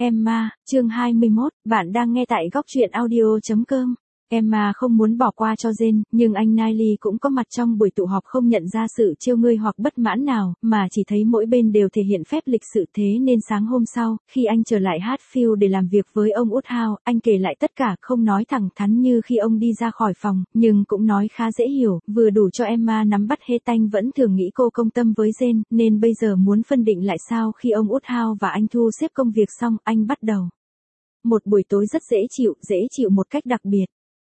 Emma, chương 21, bạn đang nghe tại góc truyện audio.com. Emma không muốn bỏ qua cho Jane, nhưng anh Niley cũng có mặt trong buổi tụ họp không nhận ra sự trêu ngươi hoặc bất mãn nào, mà chỉ thấy mỗi bên đều thể hiện phép lịch sự. Thế nên sáng hôm sau, khi anh trở lại Hatfield để làm việc với ông Woodhouse, anh kể lại tất cả, không nói thẳng thắn như khi ông đi ra khỏi phòng, nhưng cũng nói khá dễ hiểu, vừa đủ cho Emma nắm bắt hết. Anh vẫn thường nghĩ cô công tâm với Jane, nên bây giờ muốn phân định lại sao. Khi ông Woodhouse và anh thu xếp công việc xong, anh bắt đầu một buổi tối rất dễ chịu một cách đặc biệt.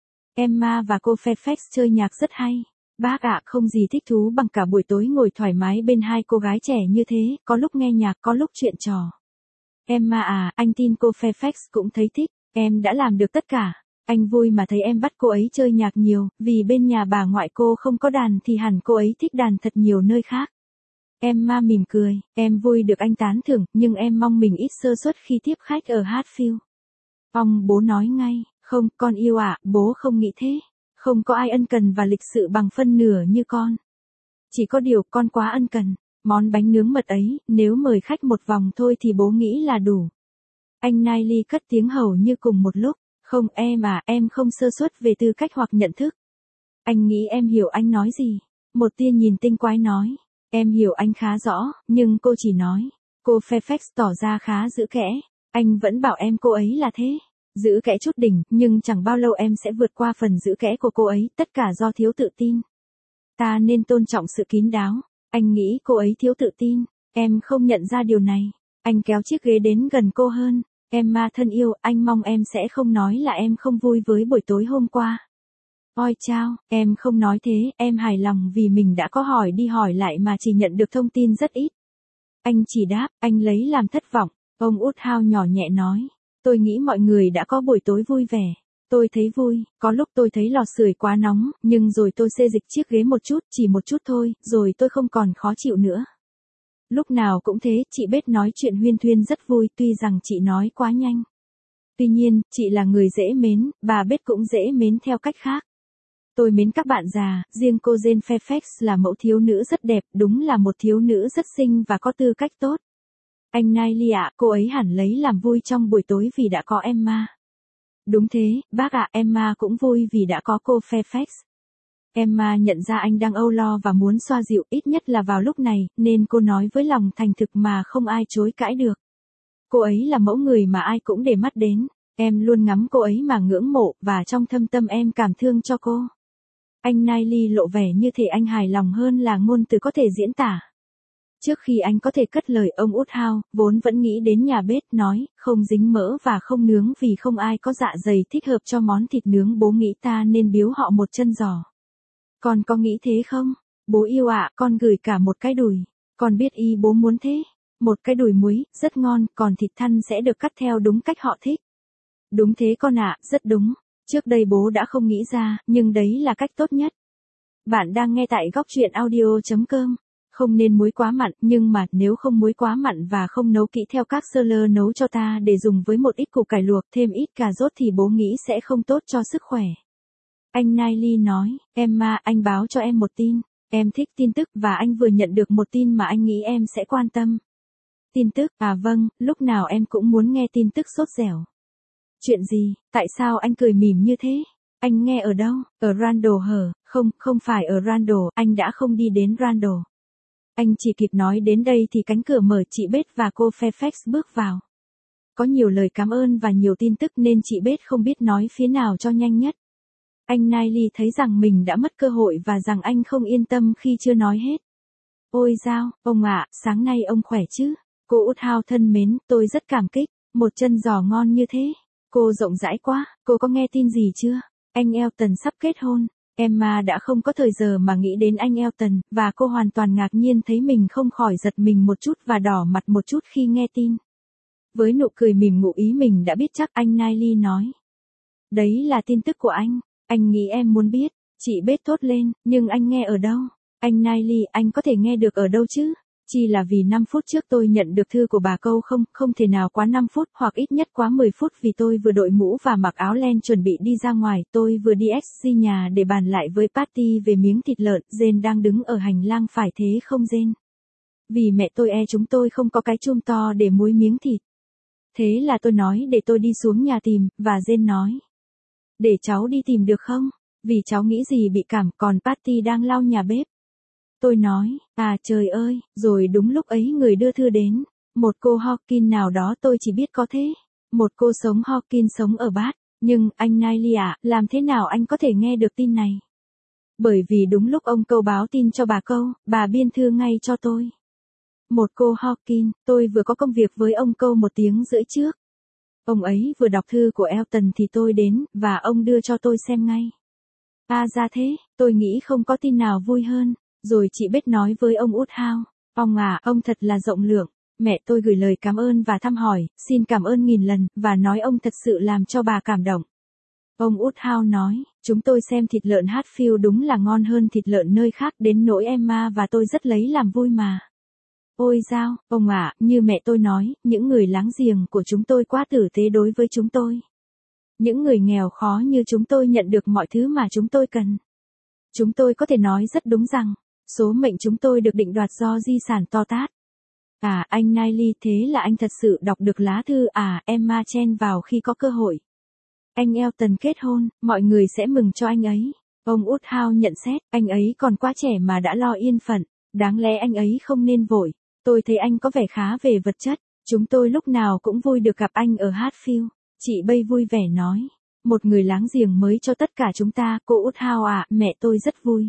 Emma và cô Fairfax chơi nhạc rất hay. Bác ạ, không gì thích thú bằng cả buổi tối ngồi thoải mái bên hai cô gái trẻ như thế, có lúc nghe nhạc, có lúc chuyện trò. Emma à, anh tin cô Fairfax cũng thấy thích, em đã làm được tất cả. Anh vui mà thấy em bắt cô ấy chơi nhạc nhiều, vì bên nhà bà ngoại cô không có đàn thì hẳn cô ấy thích đàn thật nhiều nơi khác. Emma mỉm cười, em vui được anh tán thưởng, nhưng em mong mình ít sơ suất khi tiếp khách ở Hatfield. Ông bố nói ngay. Không, con yêu ạ, bố không nghĩ thế. Không có ai ân cần và lịch sự bằng phân nửa như con. Chỉ có điều con quá ân cần. Món bánh nướng mật ấy, nếu mời khách một vòng thôi thì bố nghĩ là đủ. Anh Niley cất tiếng hầu như cùng một lúc. Không em à, em không sơ suất về tư cách hoặc nhận thức. Anh nghĩ em hiểu anh nói gì. Một tia nhìn tinh quái nói. Em hiểu anh khá rõ, nhưng cô chỉ nói. Cô Fairfax tỏ ra khá giữ kẽ. Anh vẫn bảo em cô ấy là thế. Giữ kẽ chút đỉnh, nhưng chẳng bao lâu em sẽ vượt qua phần giữ kẽ của cô ấy, tất cả do thiếu tự tin. Ta nên tôn trọng sự kín đáo. Anh nghĩ cô ấy thiếu tự tin. Em không nhận ra điều này. Anh kéo chiếc ghế đến gần cô hơn. Emma thân yêu, anh mong em sẽ không nói là em không vui với buổi tối hôm qua. Ôi chao, em không nói thế, em hài lòng vì mình đã có hỏi đi hỏi lại mà chỉ nhận được thông tin rất ít. Anh chỉ đáp, anh lấy làm thất vọng. Ông Woodhouse nhỏ nhẹ nói. Tôi nghĩ mọi người đã có buổi tối vui vẻ. Tôi thấy vui, có lúc tôi thấy lò sưởi quá nóng, nhưng rồi tôi xê dịch chiếc ghế một chút, chỉ một chút thôi, rồi tôi không còn khó chịu nữa. Lúc nào cũng thế, chị Beth nói chuyện huyên thuyên rất vui, tuy rằng chị nói quá nhanh. Tuy nhiên, chị là người dễ mến, bà Beth cũng dễ mến theo cách khác. Tôi mến các bạn già, riêng cô Jane Fairfax là mẫu thiếu nữ rất đẹp, đúng là một thiếu nữ rất xinh và có tư cách tốt. Anh Niley ạ, cô ấy hẳn lấy làm vui trong buổi tối vì đã có Emma. Đúng thế, bác ạ, Emma cũng vui vì đã có cô Fairfax. Emma nhận ra anh đang âu lo và muốn xoa dịu, ít nhất là vào lúc này, nên cô nói với lòng thành thực mà không ai chối cãi được. Cô ấy là mẫu người mà ai cũng để mắt đến. Em luôn ngắm cô ấy mà ngưỡng mộ, và trong thâm tâm em cảm thương cho cô. Anh Niley lộ vẻ như thể anh hài lòng hơn là ngôn từ có thể diễn tả. Trước khi anh có thể cất lời, ông Woodhouse, vốn vẫn nghĩ đến nhà bếp, nói, không dính mỡ và không nướng vì không ai có dạ dày thích hợp cho món thịt nướng, bố nghĩ ta nên biếu họ một chân giò. Con có nghĩ thế không? Bố yêu ạ, con gửi cả một cái đùi. Con biết ý bố muốn thế. Một cái đùi muối, rất ngon, còn thịt thăn sẽ được cắt theo đúng cách họ thích. Đúng thế con ạ, rất đúng. Trước đây bố đã không nghĩ ra, nhưng đấy là cách tốt nhất. Bạn đang nghe tại góc truyện audio.com. Không nên muối quá mặn, nhưng mà nếu không muối quá mặn và không nấu kỹ theo các sơ lơ nấu cho ta để dùng với một ít củ cải luộc, thêm ít cà rốt thì bố nghĩ sẽ không tốt cho sức khỏe. Anh Niley nói, Emma, anh báo cho em một tin. Em thích tin tức và anh vừa nhận được một tin mà anh nghĩ em sẽ quan tâm. Tin tức, à vâng, lúc nào em cũng muốn nghe tin tức sốt dẻo. Chuyện gì, tại sao anh cười mỉm như thế? Anh nghe ở đâu? Ở Randall hả? Không phải ở Randall, anh đã không đi đến Randall. Anh chỉ kịp nói đến đây thì cánh cửa mở, chị Beth và cô Fairfax bước vào. Có nhiều lời cảm ơn và nhiều tin tức nên chị Beth không biết nói phía nào cho nhanh nhất. Anh Niley thấy rằng mình đã mất cơ hội và rằng anh không yên tâm khi chưa nói hết. Ôi dao, ông ạ, sáng nay ông khỏe chứ? Cô Woodhouse thân mến, tôi rất cảm kích. Một chân giò ngon như thế. Cô rộng rãi quá, cô có nghe tin gì chưa? Anh Elton sắp kết hôn. Emma đã không có thời giờ mà nghĩ đến anh Elton, và cô hoàn toàn ngạc nhiên thấy mình không khỏi giật mình một chút và đỏ mặt một chút khi nghe tin. Với nụ cười mỉm ngụ ý mình đã biết chắc, anh Niley nói. Đấy là tin tức của anh nghĩ em muốn biết. Chị Beth thốt lên, nhưng anh nghe ở đâu? Anh Niley, anh có thể nghe được ở đâu chứ? Chỉ là vì 5 phút trước tôi nhận được thư của bà Câu, không thể nào quá 5 phút hoặc ít nhất quá 10 phút vì tôi vừa đội mũ và mặc áo len chuẩn bị đi ra ngoài, tôi vừa đi XG nhà để bàn lại với Patty về miếng thịt lợn. Jane đang đứng ở hành lang, phải thế không Jane? Vì mẹ tôi chúng tôi không có cái chum to để muối miếng thịt. Thế là tôi nói để tôi đi xuống nhà tìm, và Jane nói. Để cháu đi tìm được không? Vì cháu nghĩ gì bị cảm, còn Patty đang lau nhà bếp. Tôi nói, à trời ơi, rồi đúng lúc ấy người đưa thư đến. Một cô Hawkins nào đó tôi chỉ biết có thế. Một cô sống Hawkins sống ở Bath. Nhưng, anh Niley ạ, làm thế nào anh có thể nghe được tin này? Bởi vì đúng lúc ông Câu báo tin cho bà biên thư ngay cho tôi. Một cô Hawkins, tôi vừa có công việc với ông Câu 1 tiếng rưỡi trước. Ông ấy vừa đọc thư của Elton thì tôi đến, và ông đưa cho tôi xem ngay. À ra thế, tôi nghĩ không có tin nào vui hơn. Rồi chị Beth nói với ông Woodhouse, ông à, ông thật là rộng lượng. Mẹ tôi gửi lời cảm ơn và thăm hỏi, xin cảm ơn nghìn lần, và nói ông thật sự làm cho bà cảm động. Ông Woodhouse nói, chúng tôi xem thịt lợn Hatfield đúng là ngon hơn thịt lợn nơi khác đến nỗi Emma và tôi rất lấy làm vui mà. Ôi dao, ông ạ, như mẹ tôi nói, những người láng giềng của chúng tôi quá tử tế đối với chúng tôi. Những người nghèo khó như chúng tôi nhận được mọi thứ mà chúng tôi cần. Chúng tôi có thể nói rất đúng rằng, số mệnh chúng tôi được định đoạt do di sản to tát. À, anh Niley, thế là anh thật sự đọc được lá thư Emma chen vào khi có cơ hội. Anh Elton kết hôn, mọi người sẽ mừng cho anh ấy. Ông Woodhouse nhận xét, anh ấy còn quá trẻ mà đã lo yên phận, đáng lẽ anh ấy không nên vội. Tôi thấy anh có vẻ khá về vật chất, chúng tôi lúc nào cũng vui được gặp anh ở Hatfield. Chị Bay vui vẻ nói, một người láng giềng mới cho tất cả chúng ta, cô Woodhouse ạ, mẹ tôi rất vui.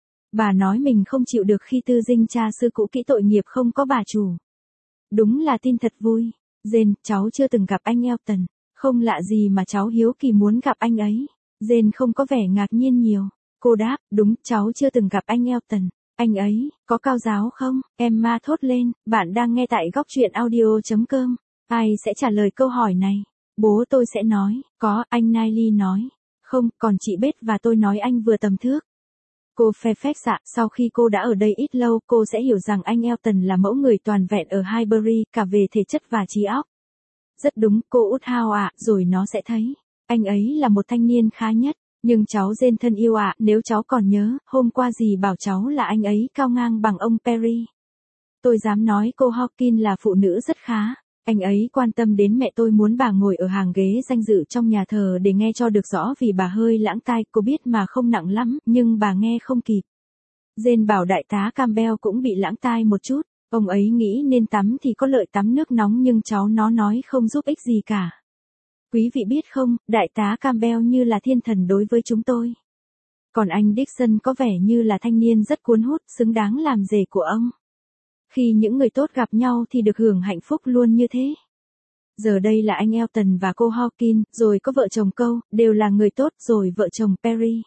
Bà nói mình không chịu được khi tư dinh cha sư cũ kỹ tội nghiệp không có bà chủ. Đúng là tin thật vui. Jane, cháu chưa từng gặp anh Elton. Không lạ gì mà cháu hiếu kỳ muốn gặp anh ấy. Jane không có vẻ ngạc nhiên nhiều. Cô đáp, đúng, cháu chưa từng gặp anh Elton. Anh ấy, có cao giáo không? Emma thốt lên, bạn đang nghe tại góc truyện audio.com. Ai sẽ trả lời câu hỏi này? Bố tôi sẽ nói, có, anh Niley nói. Không, còn chị Beth và tôi nói anh vừa tầm thước. Cô Fairfax ạ, sau khi cô đã ở đây ít lâu, cô sẽ hiểu rằng anh Elton là mẫu người toàn vẹn ở Highbury, cả về thể chất và trí óc. Rất đúng, cô Woodhouse ạ, rồi nó sẽ thấy. Anh ấy là một thanh niên khá nhất. Nhưng cháu Jane thân yêu ạ, nếu cháu còn nhớ, hôm qua dì bảo cháu là anh ấy cao ngang bằng ông Perry. Tôi dám nói cô Hawkins là phụ nữ rất khá. Anh ấy quan tâm đến mẹ tôi muốn bà ngồi ở hàng ghế danh dự trong nhà thờ để nghe cho được rõ vì bà hơi lãng tai, cô biết mà không nặng lắm, nhưng bà nghe không kịp. Jane bảo đại tá Campbell cũng bị lãng tai một chút, ông ấy nghĩ nên tắm thì có lợi tắm nước nóng nhưng cháu nó nói không giúp ích gì cả. Quý vị biết không, đại tá Campbell như là thiên thần đối với chúng tôi. Còn anh Dixon có vẻ như là thanh niên rất cuốn hút, xứng đáng làm rể của ông. Khi những người tốt gặp nhau thì được hưởng hạnh phúc luôn như thế. Giờ đây là anh Elton và cô Hawkins, rồi có vợ chồng Câu, đều là người tốt, rồi vợ chồng Perry.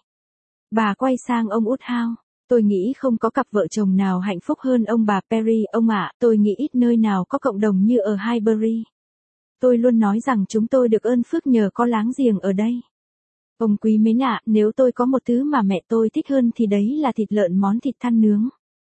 Bà quay sang ông Woodhouse. Tôi nghĩ không có cặp vợ chồng nào hạnh phúc hơn ông bà Perry, ông ạ, tôi nghĩ ít nơi nào có cộng đồng như ở Highbury. Tôi luôn nói rằng chúng tôi được ơn phước nhờ có láng giềng ở đây. Ông quý mến ạ, nếu tôi có một thứ mà mẹ tôi thích hơn thì đấy là thịt lợn món thịt than nướng.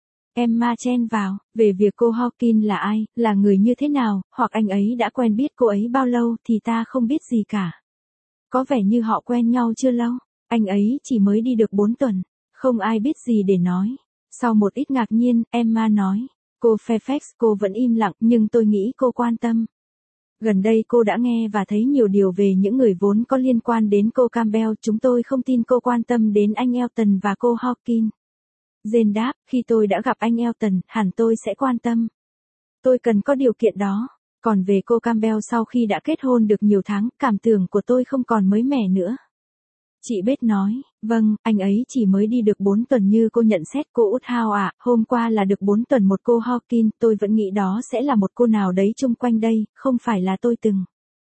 Emma chen vào, về việc cô Hawkins là ai, là người như thế nào, hoặc anh ấy đã quen biết cô ấy bao lâu thì ta không biết gì cả. Có vẻ như họ quen nhau chưa lâu, anh ấy chỉ mới đi được 4 tuần, không ai biết gì để nói. Sau một ít ngạc nhiên, Emma nói, cô Fairfax, cô vẫn im lặng nhưng tôi nghĩ cô quan tâm. Gần đây cô đã nghe và thấy nhiều điều về những người vốn có liên quan đến cô Campbell, chúng tôi không tin cô quan tâm đến anh Elton và cô Hawkins. Jane đáp, khi tôi đã gặp anh Elton, hẳn tôi sẽ quan tâm. Tôi cần có điều kiện đó. Còn về cô Campbell sau khi đã kết hôn được nhiều tháng, cảm tưởng của tôi không còn mới mẻ nữa. Chị Beth nói, vâng, anh ấy chỉ mới đi được 4 tuần như cô nhận xét, cô Woodhouse ạ, hôm qua là được 4 tuần một cô Hawkins, tôi vẫn nghĩ đó sẽ là một cô nào đấy chung quanh đây, không phải là tôi từng.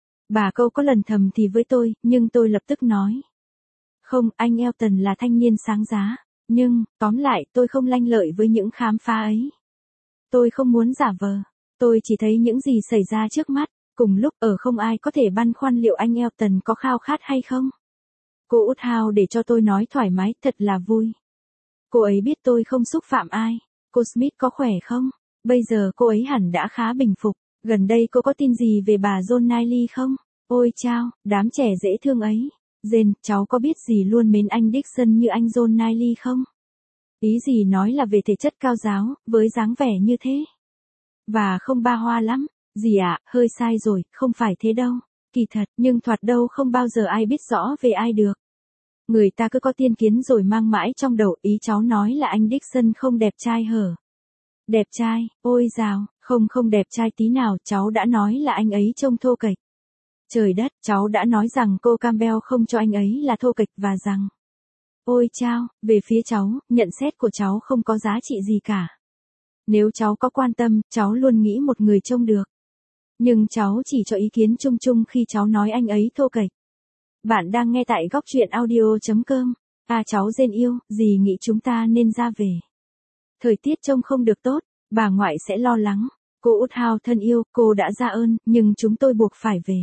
Bà Câu có lần thầm thì với tôi, nhưng tôi lập tức nói. Không, anh Elton là thanh niên sáng giá, nhưng, tóm lại, tôi không lanh lợi với những khám phá ấy. Tôi không muốn giả vờ, tôi chỉ thấy những gì xảy ra trước mắt, cùng lúc không ai có thể băn khoăn liệu anh Elton có khao khát hay không. Cô Woodhouse để cho tôi nói thoải mái, thật là vui. Cô ấy biết tôi không xúc phạm ai. Cô Smith có khỏe không? Bây giờ cô ấy hẳn đã khá bình phục. Gần đây cô có tin gì về bà John Niley không? Ôi chao, đám trẻ dễ thương ấy. Jane, cháu có biết gì luôn mến anh Dixon như anh John Niley không? Ý gì nói là về thể chất cao giáo, với dáng vẻ như thế. Và không ba hoa lắm. Gì ạ, hơi sai rồi, không phải thế đâu. Kỳ thật, nhưng thoạt đâu không bao giờ ai biết rõ về ai được. Người ta cứ có tiên kiến rồi mang mãi trong đầu, ý cháu nói là anh Dixon không đẹp trai hở? Đẹp trai, ôi dào, không đẹp trai tí nào, cháu đã nói là anh ấy trông thô kệch. Trời đất, cháu đã nói rằng cô Campbell không cho anh ấy là thô kệch và rằng... Ôi chao, về phía cháu, nhận xét của cháu không có giá trị gì cả. Nếu cháu có quan tâm, cháu luôn nghĩ một người trông được. Nhưng cháu chỉ cho ý kiến chung chung khi cháu nói anh ấy thô kệch. Bạn đang nghe tại góc truyện audio.com. À cháu Jane yêu, dì nghĩ chúng ta nên ra về. Thời tiết trông không được tốt, bà ngoại sẽ lo lắng. Cô Woodhouse thân yêu, cô đã ra ơn, nhưng chúng tôi buộc phải về.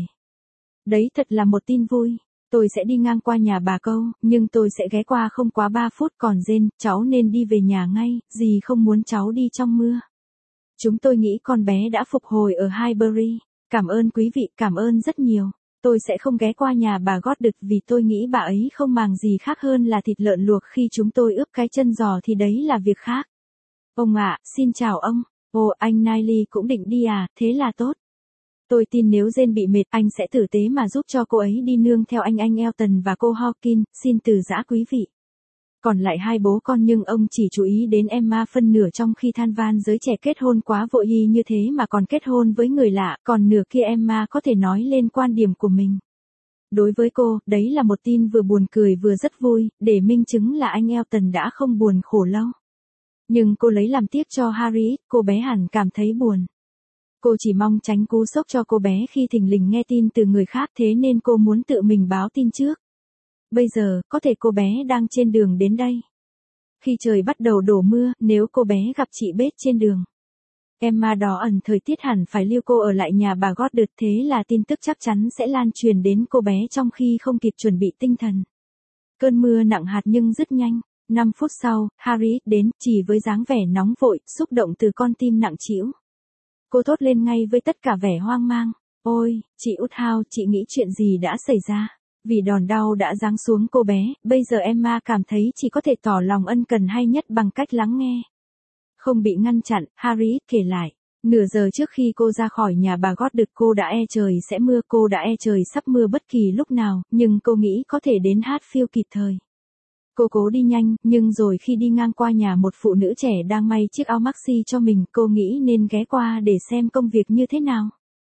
Đấy thật là một tin vui. Tôi sẽ đi ngang qua nhà bà câu, nhưng tôi sẽ ghé qua không quá 3 phút. Còn Jane, cháu nên đi về nhà ngay, dì không muốn cháu đi trong mưa. Chúng tôi nghĩ con bé đã phục hồi ở Highbury. Cảm ơn quý vị, cảm ơn rất nhiều. Tôi sẽ không ghé qua nhà bà Goddard vì tôi nghĩ bà ấy không màng gì khác hơn là thịt lợn luộc khi chúng tôi ướp cái chân giò thì đấy là việc khác. Ông ạ, xin chào ông. Ồ, anh Niley cũng định đi à, thế là tốt. Tôi tin nếu Jane bị mệt, anh sẽ tử tế mà giúp cho cô ấy đi nương theo anh Elton và cô Hawkins, xin từ giã quý vị. Còn lại hai bố con nhưng ông chỉ chú ý đến Emma phân nửa trong khi than van giới trẻ kết hôn quá vội y như thế mà còn kết hôn với người lạ, còn nửa kia Emma có thể nói lên quan điểm của mình. Đối với cô, đấy là một tin vừa buồn cười vừa rất vui, để minh chứng là anh Elton đã không buồn khổ lâu. Nhưng cô lấy làm tiếc cho Harry, cô bé hẳn cảm thấy buồn. Cô chỉ mong tránh cú sốc cho cô bé khi thình lình nghe tin từ người khác thế nên cô muốn tự mình báo tin trước. Bây giờ, có thể cô bé đang trên đường đến đây. Khi trời bắt đầu đổ mưa, nếu cô bé gặp chị Bết trên đường. Emma đỏ ẩn thời tiết hẳn phải lưu cô ở lại nhà bà Goddard, thế là tin tức chắc chắn sẽ lan truyền đến cô bé trong khi không kịp chuẩn bị tinh thần. Cơn mưa nặng hạt nhưng rất nhanh. 5 phút sau, Harry đến, chỉ với dáng vẻ nóng vội, xúc động từ con tim nặng trĩu. Cô thốt lên ngay với tất cả vẻ hoang mang. Ôi, chị Woodhouse, chị nghĩ chuyện gì đã xảy ra? Vì đòn đau đã giáng xuống cô bé, bây giờ Emma cảm thấy chỉ có thể tỏ lòng ân cần hay nhất bằng cách lắng nghe. Không bị ngăn chặn, Harry kể lại. Nửa giờ trước khi cô ra khỏi nhà bà Goddard cô đã e trời sẽ mưa, cô đã e trời sắp mưa bất kỳ lúc nào, nhưng cô nghĩ có thể đến Hatfield kịp thời. Cô cố đi nhanh, nhưng rồi khi đi ngang qua nhà một phụ nữ trẻ đang may chiếc áo maxi cho mình, cô nghĩ nên ghé qua để xem công việc như thế nào.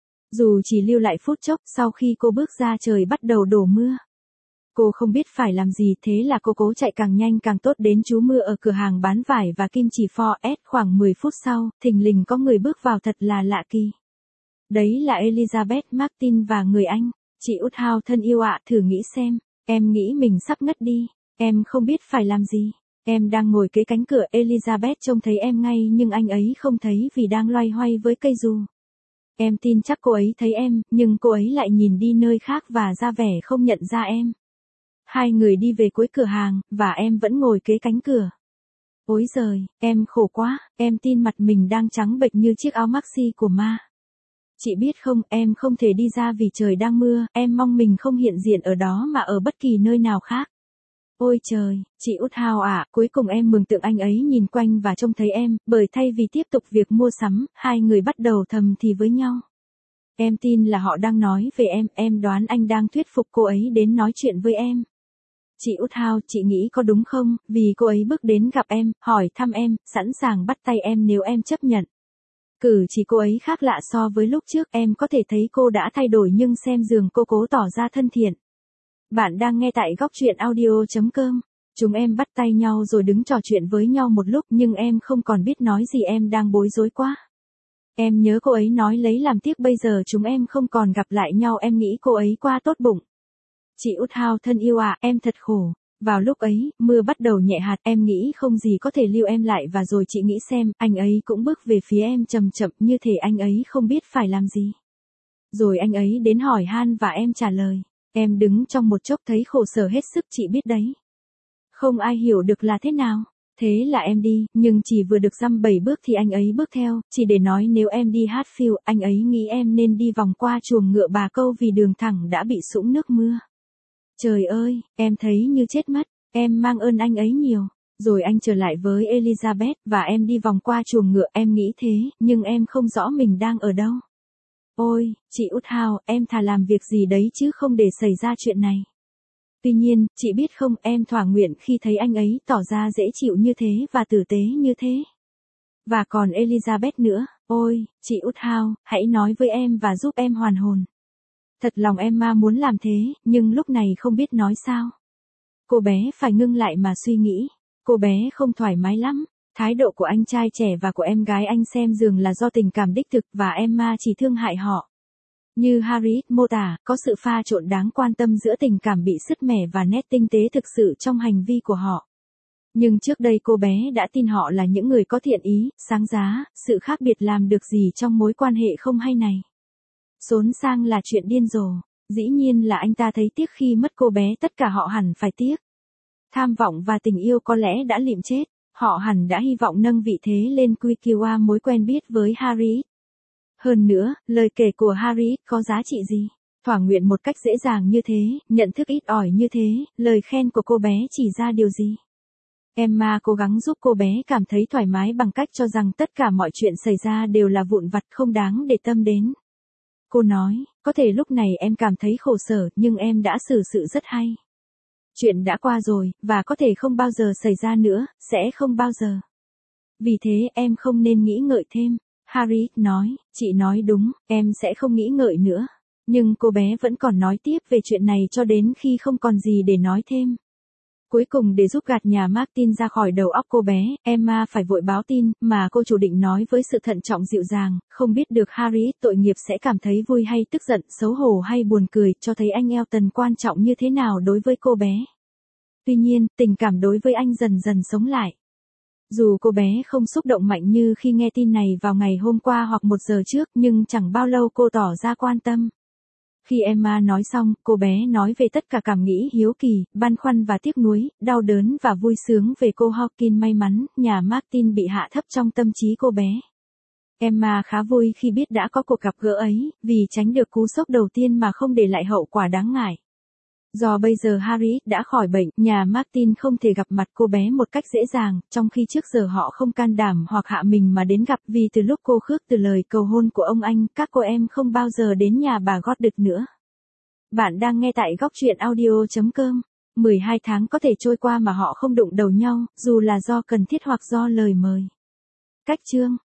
Dù chỉ lưu lại phút chốc, sau khi cô bước ra trời bắt đầu đổ mưa. Cô không biết phải làm gì, thế là cô cố chạy càng nhanh càng tốt đến trú mưa ở cửa hàng bán vải và kim chỉ Ford. Khoảng 10 phút sau, thình lình có người bước vào thật là lạ kỳ. Đấy là Elizabeth Martin và người anh. Chị Woodhouse thân yêu ạ, thử nghĩ xem, em nghĩ mình sắp ngất đi. Em không biết phải làm gì. Em đang ngồi kế cánh cửa, Elizabeth trông thấy em ngay nhưng anh ấy không thấy vì đang loay hoay với cây dù. Em tin chắc cô ấy thấy em, nhưng cô ấy lại nhìn đi nơi khác và ra vẻ không nhận ra em. Hai người đi về cuối cửa hàng, và em vẫn ngồi kế cánh cửa. Ôi giời, em khổ quá, em tin mặt mình đang trắng bệch như chiếc áo maxi của ma. Chị biết không, em không thể đi ra vì trời đang mưa, em mong mình không hiện diện ở đó mà ở bất kỳ nơi nào khác. Ôi trời, chị Woodhouse ạ, cuối cùng em mường tượng anh ấy nhìn quanh và trông thấy em, bởi thay vì tiếp tục việc mua sắm, hai người bắt đầu thầm thì với nhau. Em tin là họ đang nói về em đoán anh đang thuyết phục cô ấy đến nói chuyện với em. Chị Woodhouse, chị nghĩ có đúng không, vì cô ấy bước đến gặp em, hỏi thăm em, sẵn sàng bắt tay em nếu em chấp nhận. Cử chỉ cô ấy khác lạ so với lúc trước, em có thể thấy cô đã thay đổi nhưng xem dường cô cố tỏ ra thân thiện. Bạn đang nghe tại góc truyện audio.com. Chúng em bắt tay nhau rồi đứng trò chuyện với nhau một lúc nhưng em không còn biết nói gì, em đang bối rối quá. Em nhớ cô ấy nói lấy làm tiếc bây giờ chúng em không còn gặp lại nhau, em nghĩ cô ấy qua tốt bụng. Chị Woodhouse thân yêu ạ, em thật khổ. Vào lúc ấy, mưa bắt đầu nhẹ hạt, em nghĩ không gì có thể lưu em lại và rồi chị nghĩ xem, anh ấy cũng bước về phía em chậm chậm như thể anh ấy không biết phải làm gì. Rồi anh ấy đến hỏi han và em trả lời. Em đứng trong một chốc thấy khổ sở hết sức, chị biết đấy. Không ai hiểu được là thế nào. Thế là em đi, nhưng chỉ vừa được dăm 7 bước thì anh ấy bước theo, chỉ để nói nếu em đi Hatfield, anh ấy nghĩ em nên đi vòng qua chuồng ngựa bà câu vì đường thẳng đã bị sũng nước mưa. Trời ơi, em thấy như chết mất, em mang ơn anh ấy nhiều. Rồi anh trở lại với Elizabeth và em đi vòng qua chuồng ngựa, em nghĩ thế, nhưng em không rõ mình đang ở đâu. Ôi, chị Út Hào, em thà làm việc gì đấy chứ không để xảy ra chuyện này. Tuy nhiên, chị biết không, em thỏa nguyện khi thấy anh ấy tỏ ra dễ chịu như thế và tử tế như thế. Và còn Elizabeth nữa, ôi, chị Út Hào, hãy nói với em và giúp em hoàn hồn. Thật lòng Emma muốn làm thế, nhưng lúc này không biết nói sao. Cô bé phải ngưng lại mà suy nghĩ. Cô bé không thoải mái lắm. Thái độ của anh trai trẻ và của em gái anh xem dường là do tình cảm đích thực và Emma chỉ thương hại họ. Như Harriet mô tả, có sự pha trộn đáng quan tâm giữa tình cảm bị sứt mẻ và nét tinh tế thực sự trong hành vi của họ. Nhưng trước đây cô bé đã tin họ là những người có thiện ý, sáng giá, sự khác biệt làm được gì trong mối quan hệ không hay này. Xốn sang là chuyện điên rồ. Dĩ nhiên là anh ta thấy tiếc khi mất cô bé, tất cả họ hẳn phải tiếc. Tham vọng và tình yêu có lẽ đã liệm chết, họ hẳn đã hy vọng nâng vị thế lên quy qua mối quen biết với Harriet. Hơn nữa, lời kể của Harriet có giá trị gì? Thỏa nguyện một cách dễ dàng như thế, nhận thức ít ỏi như thế, lời khen của cô bé chỉ ra điều gì? Emma cố gắng giúp cô bé cảm thấy thoải mái bằng cách cho rằng tất cả mọi chuyện xảy ra đều là vụn vặt không đáng để tâm đến. Cô nói, có thể lúc này em cảm thấy khổ sở, nhưng em đã xử sự rất hay. Chuyện đã qua rồi, và có thể không bao giờ xảy ra nữa, sẽ không bao giờ. Vì thế em không nên nghĩ ngợi thêm. Harriet nói, chị nói đúng, em sẽ không nghĩ ngợi nữa. Nhưng cô bé vẫn còn nói tiếp về chuyện này cho đến khi không còn gì để nói thêm. Cuối cùng để giúp gạt nhà Martin ra khỏi đầu óc cô bé, Emma phải vội báo tin, mà cô chủ định nói với sự thận trọng dịu dàng, không biết được Harriet tội nghiệp sẽ cảm thấy vui hay tức giận, xấu hổ hay buồn cười, cho thấy anh Elton quan trọng như thế nào đối với cô bé. Tuy nhiên, tình cảm đối với anh dần dần sống lại. Dù cô bé không xúc động mạnh như khi nghe tin này vào ngày hôm qua hoặc 1 giờ trước, nhưng chẳng bao lâu cô tỏ ra quan tâm. Khi Emma nói xong, cô bé nói về tất cả cảm nghĩ hiếu kỳ, băn khoăn và tiếc nuối, đau đớn và vui sướng về cô Hawkins may mắn, nhà Martin bị hạ thấp trong tâm trí cô bé. Emma khá vui khi biết đã có cuộc gặp gỡ ấy, vì tránh được cú sốc đầu tiên mà không để lại hậu quả đáng ngại. Do bây giờ Harriet đã khỏi bệnh, nhà Martin không thể gặp mặt cô bé một cách dễ dàng, trong khi trước giờ họ không can đảm hoặc hạ mình mà đến gặp, vì từ lúc cô khước từ lời cầu hôn của ông anh, các cô em không bao giờ đến nhà bà Goddard nữa. Bạn đang nghe tại góc truyện audio.com. 12 tháng có thể trôi qua mà họ không đụng đầu nhau, dù là do cần thiết hoặc do lời mời. Cách chương